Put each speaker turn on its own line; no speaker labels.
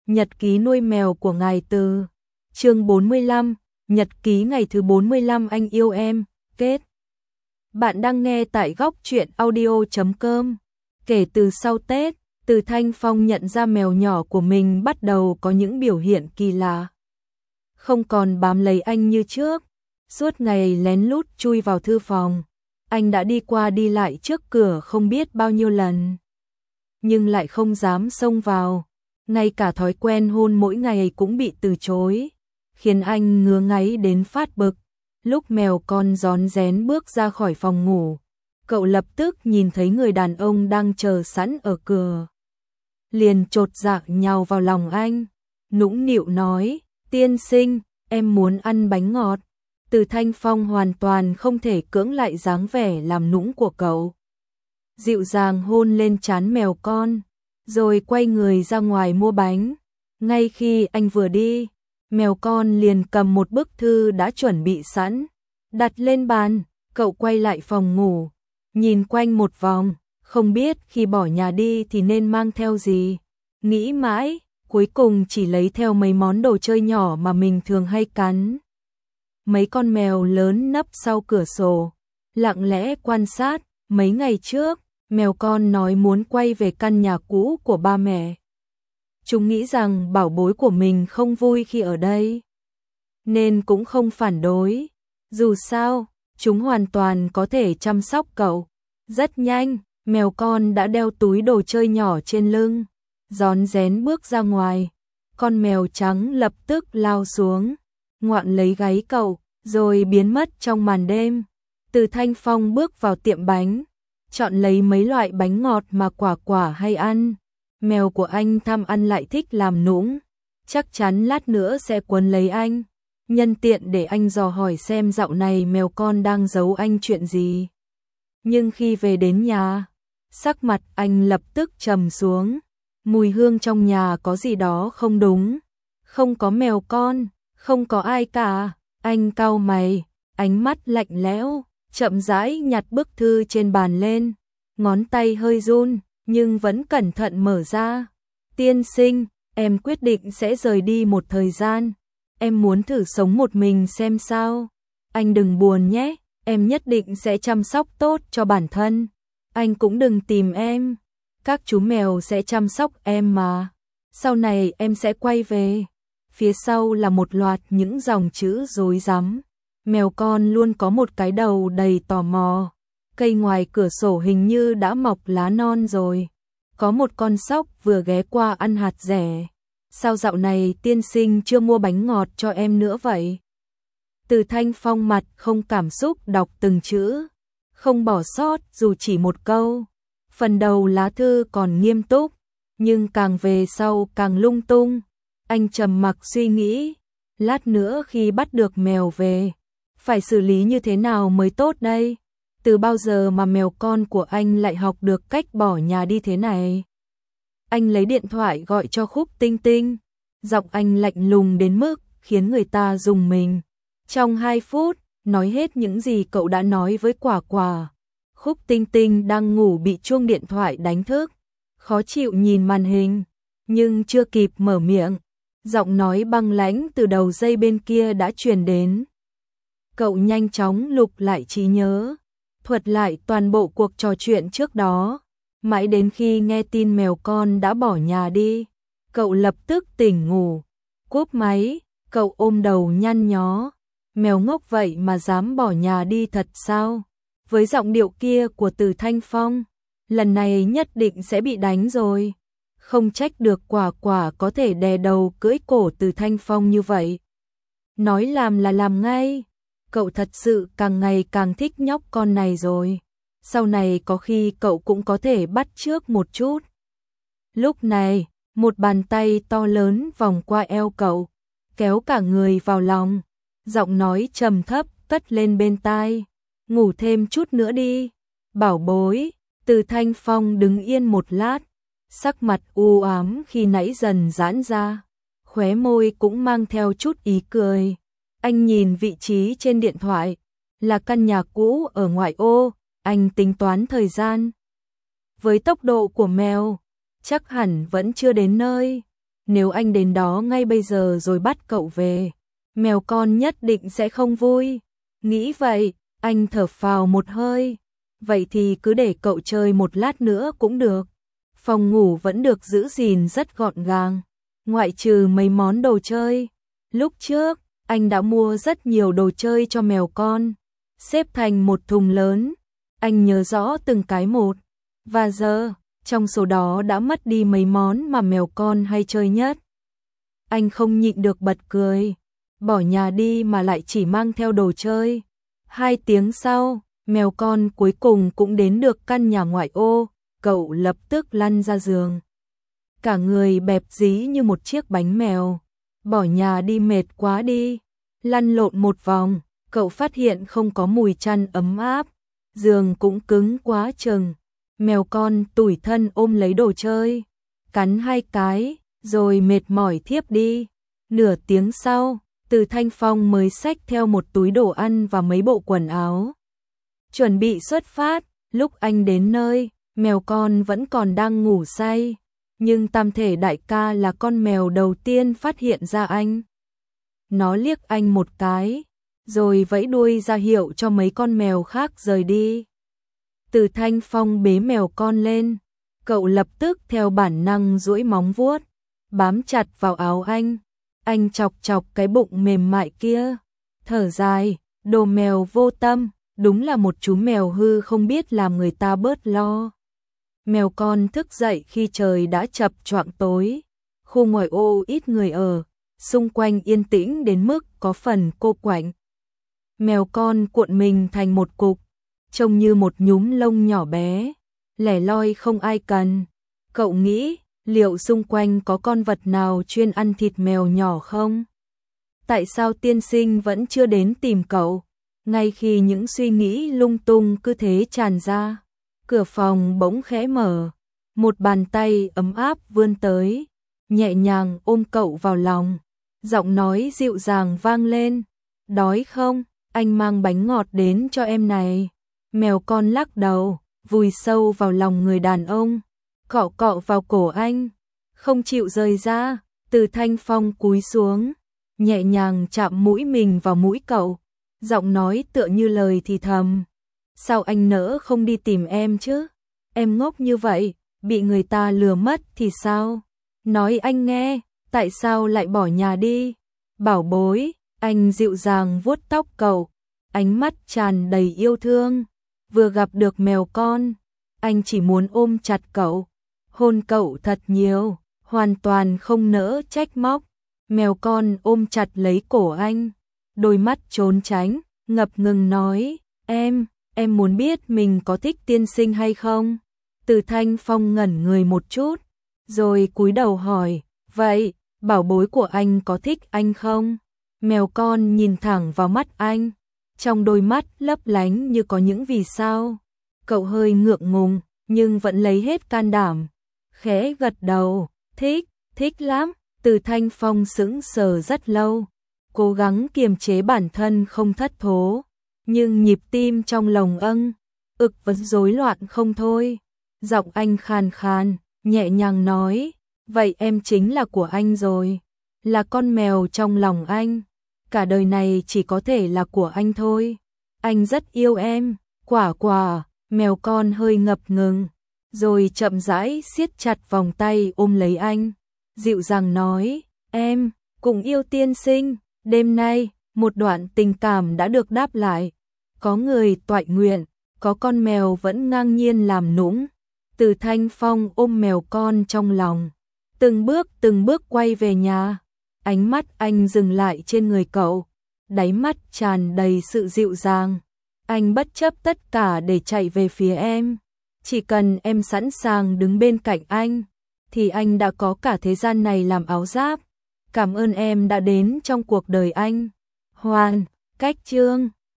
Nhật ký nuôi mèo của ngài Từ. Chương 45, Nhật ký ngày thứ 45 anh yêu em, kết. Bạn đang nghe tại góc truyện audio.com. Kể từ sau Tết, Từ Thanh Phong nhận ra mèo nhỏ của mình bắt đầu có những biểu hiện kỳ lạ. Không còn bám lấy anh như trước, suốt ngày lén lút chui vào thư phòng. Anh đã đi qua đi lại trước cửa không biết bao nhiêu lần, nhưng lại không dám xông vào. Ngay cả thói quen hôn mỗi ngày cũng bị từ chối, khiến anh ngứa ngáy đến phát bực. Lúc mèo con rón rén bước ra khỏi phòng ngủ, cậu lập tức nhìn thấy người đàn ông đang chờ sẵn ở cửa. Liền chột dạ nhào vào lòng anh, nũng nịu nói, tiên sinh, em muốn ăn bánh ngọt. Từ Thanh Phong hoàn toàn không thể cưỡng lại dáng vẻ làm nũng của cậu. Dịu dàng hôn lên trán mèo con, rồi quay người ra ngoài mua bánh. Ngay khi anh vừa đi, mèo con liền cầm một bức thư đã chuẩn bị sẵn, đặt lên bàn. Cậu quay lại phòng ngủ, nhìn quanh một vòng, không biết khi bỏ nhà đi thì nên mang theo gì. Nghĩ mãi, cuối cùng chỉ lấy theo mấy món đồ chơi nhỏ mà mình thường hay cắn. Mấy con mèo lớn nấp sau cửa sổ, lặng lẽ quan sát. Mấy ngày trước, mèo con nói muốn quay về căn nhà cũ của ba mẹ. Chúng nghĩ rằng bảo bối của mình không vui khi ở đây, nên cũng không phản đối. Dù sao, chúng hoàn toàn có thể chăm sóc cậu. Rất nhanh, mèo con đã đeo túi đồ chơi nhỏ trên lưng, rón rén bước ra ngoài. Con mèo trắng lập tức lao xuống, ngoạm lấy gáy cậu, rồi biến mất trong màn đêm. Từ Thanh Phong bước vào tiệm bánh, chọn lấy mấy loại bánh ngọt mà Quả Quả hay ăn. Mèo của anh tham ăn lại thích làm nũng, chắc chắn lát nữa sẽ quấn lấy anh. Nhân tiện để anh dò hỏi xem dạo này mèo con đang giấu anh chuyện gì. Nhưng khi về đến nhà, sắc mặt anh lập tức trầm xuống. Mùi hương trong nhà có gì đó không đúng. Không có mèo con, không có ai cả. Anh cau mày, ánh mắt lạnh lẽo, chậm rãi nhặt bức thư trên bàn lên. Ngón tay hơi run, nhưng vẫn cẩn thận mở ra. Tiên sinh, em quyết định sẽ rời đi một thời gian. Em muốn thử sống một mình xem sao. Anh đừng buồn nhé, em nhất định sẽ chăm sóc tốt cho bản thân. Anh cũng đừng tìm em, các chú mèo sẽ chăm sóc em mà. Sau này em sẽ quay về. Phía sau là một loạt những dòng chữ rối rắm. Mèo con luôn có một cái đầu đầy tò mò. Cây ngoài cửa sổ hình như đã mọc lá non rồi. Có một con sóc vừa ghé qua ăn hạt dẻ. Sao dạo này tiên sinh chưa mua bánh ngọt cho em nữa vậy? Từ Thanh Phong mặt không cảm xúc đọc từng chữ, không bỏ sót dù chỉ một câu. Phần đầu lá thư còn nghiêm túc, nhưng càng về sau càng lung tung. Anh trầm mặc suy nghĩ, lát nữa khi bắt được mèo về, phải xử lý như thế nào mới tốt đây? Từ bao giờ mà mèo con của anh lại học được cách bỏ nhà đi thế này? Anh lấy điện thoại gọi cho Khúc Tinh Tinh. Giọng anh lạnh lùng đến mức khiến người ta rùng mình. Trong 2 phút, nói hết những gì cậu đã nói với Quả Quả. Khúc Tinh Tinh đang ngủ bị chuông điện thoại đánh thức. Khó chịu nhìn màn hình, nhưng chưa kịp mở miệng, giọng nói băng lãnh từ đầu dây bên kia đã truyền đến. Cậu nhanh chóng lục lại trí nhớ, thuật lại toàn bộ cuộc trò chuyện trước đó. Mãi đến khi nghe tin mèo con đã bỏ nhà đi, cậu lập tức tỉnh ngủ. Cúp máy, cậu ôm đầu nhăn nhó. Mèo ngốc vậy mà dám bỏ nhà đi thật sao? Với giọng điệu kia của Từ Thanh Phong, lần này nhất định sẽ bị đánh rồi. Không trách được Quả Quả có thể đè đầu cưỡi cổ Từ Thanh Phong như vậy. Nói làm là làm ngay. Cậu thật sự càng ngày càng thích nhóc con này rồi. Sau này có khi cậu cũng có thể bắt chước một chút. Lúc này, một bàn tay to lớn vòng qua eo cậu, kéo cả người vào lòng. Giọng nói trầm thấp cất lên bên tai. Ngủ thêm chút nữa đi, bảo bối. Từ Thanh Phong đứng yên một lát, sắc mặt u ám khi nãy dần giãn ra, khóe môi cũng mang theo chút ý cười. Anh nhìn vị trí trên điện thoại, là căn nhà cũ ở ngoại ô. Anh tính toán thời gian. Với tốc độ của mèo, chắc hẳn vẫn chưa đến nơi. nếu anh đến đó ngay bây giờ rồi bắt cậu về, mèo con nhất định sẽ không vui. Nghĩ vậy, anh thở phào một hơi. Vậy thì cứ để cậu chơi một lát nữa cũng được. Phòng ngủ vẫn được giữ gìn rất gọn gàng, ngoại trừ mấy món đồ chơi. Lúc trước, anh đã mua rất nhiều đồ chơi cho mèo con, xếp thành một thùng lớn. Anh nhớ rõ từng cái một. Và giờ, trong số đó đã mất đi mấy món mà mèo con hay chơi nhất. Anh không nhịn được bật cười. Bỏ nhà đi mà lại chỉ mang theo đồ chơi. 2 tiếng sau, mèo con cuối cùng cũng đến được căn nhà ngoại ô. Cậu lập tức lăn ra giường. Cả người bẹp dí như một chiếc bánh mèo. Bỏ nhà đi mệt quá đi. Lăn lộn một vòng, cậu phát hiện không có mùi chăn ấm áp. Giường cũng cứng quá chừng. Mèo con tủi thân ôm lấy đồ chơi, cắn 2 cái, rồi mệt mỏi thiếp đi. Nửa tiếng sau, Từ Thanh Phong mới xách theo một túi đồ ăn và mấy bộ quần áo. Chuẩn bị xuất phát, lúc anh đến nơi, mèo con vẫn còn đang ngủ say. Nhưng Tam Thể đại ca là con mèo đầu tiên phát hiện ra anh. Nó liếc anh một cái, rồi vẫy đuôi ra hiệu cho mấy con mèo khác rời đi. Từ Thanh Phong bế mèo con lên, cậu lập tức theo bản năng duỗi móng vuốt, bám chặt vào áo anh. Anh chọc chọc cái bụng mềm mại kia, thở dài, đồ mèo vô tâm, đúng là một chú mèo hư không biết làm người ta bớt lo. Mèo con thức dậy khi trời đã chập choạng tối, khu ngoại ô ít người ở, xung quanh yên tĩnh đến mức có phần cô quạnh. Mèo con cuộn mình thành một cục, trông như một nhúm lông nhỏ bé, lẻ loi không ai cần. Cậu nghĩ, liệu xung quanh có con vật nào chuyên ăn thịt mèo nhỏ không? Tại sao tiên sinh vẫn chưa đến tìm cậu? Ngay khi những suy nghĩ lung tung cứ thế tràn ra, cửa phòng bỗng khẽ mở, một bàn tay ấm áp vươn tới, nhẹ nhàng ôm cậu vào lòng, giọng nói dịu dàng vang lên, đói không? Anh mang bánh ngọt đến cho em này. Mèo con lắc đầu, vùi sâu vào lòng người đàn ông, cọ cọ vào cổ anh, không chịu rời ra. Từ Thanh Phong cúi xuống, nhẹ nhàng chạm mũi mình vào mũi cậu, giọng nói tựa như lời thì thầm. Sao anh nỡ không đi tìm em chứ? Em ngốc như vậy, bị người ta lừa mất thì sao? Nói anh nghe, tại sao lại bỏ nhà đi? Bảo bối, anh dịu dàng vuốt tóc cậu, ánh mắt tràn đầy yêu thương. Vừa gặp được mèo con, anh chỉ muốn ôm chặt cậu, hôn cậu thật nhiều, hoàn toàn không nỡ trách móc. Mèo con ôm chặt lấy cổ anh, đôi mắt trốn tránh, ngập ngừng nói, em muốn biết mình có thích tiên sinh hay không? Từ Thanh Phong ngẩn người một chút, rồi cúi đầu hỏi, vậy, bảo bối của anh có thích anh không? Mèo con nhìn thẳng vào mắt anh, trong đôi mắt lấp lánh như có những vì sao. Cậu hơi ngượng ngùng, nhưng vẫn lấy hết can đảm, khẽ gật đầu, thích lắm. Từ Thanh Phong sững sờ rất lâu, cố gắng kiềm chế bản thân không thất thố, nhưng nhịp tim trong lồng ực vẫn rối loạn không thôi. Giọng anh khàn khàn, nhẹ nhàng nói, vậy em chính là của anh rồi, là con mèo trong lòng anh, cả đời này chỉ có thể là của anh thôi. Anh rất yêu em, quả. Mèo con hơi ngập ngừng, rồi chậm rãi siết chặt vòng tay ôm lấy anh, dịu dàng nói, em cũng yêu tiên sinh. Đêm nay, một đoạn tình cảm đã được đáp lại, có người toại nguyện, có con mèo vẫn ngang nhiên làm nũng. Từ Thanh Phong ôm mèo con trong lòng, từng bước quay về nhà. Ánh mắt anh dừng lại trên người cậu, đáy mắt tràn đầy sự dịu dàng. Anh bất chấp tất cả để chạy về phía em. Chỉ cần em sẵn sàng đứng bên cạnh anh, thì anh đã có cả thế gian này làm áo giáp. Cảm ơn em đã đến trong cuộc đời anh. Hoàn, cách chương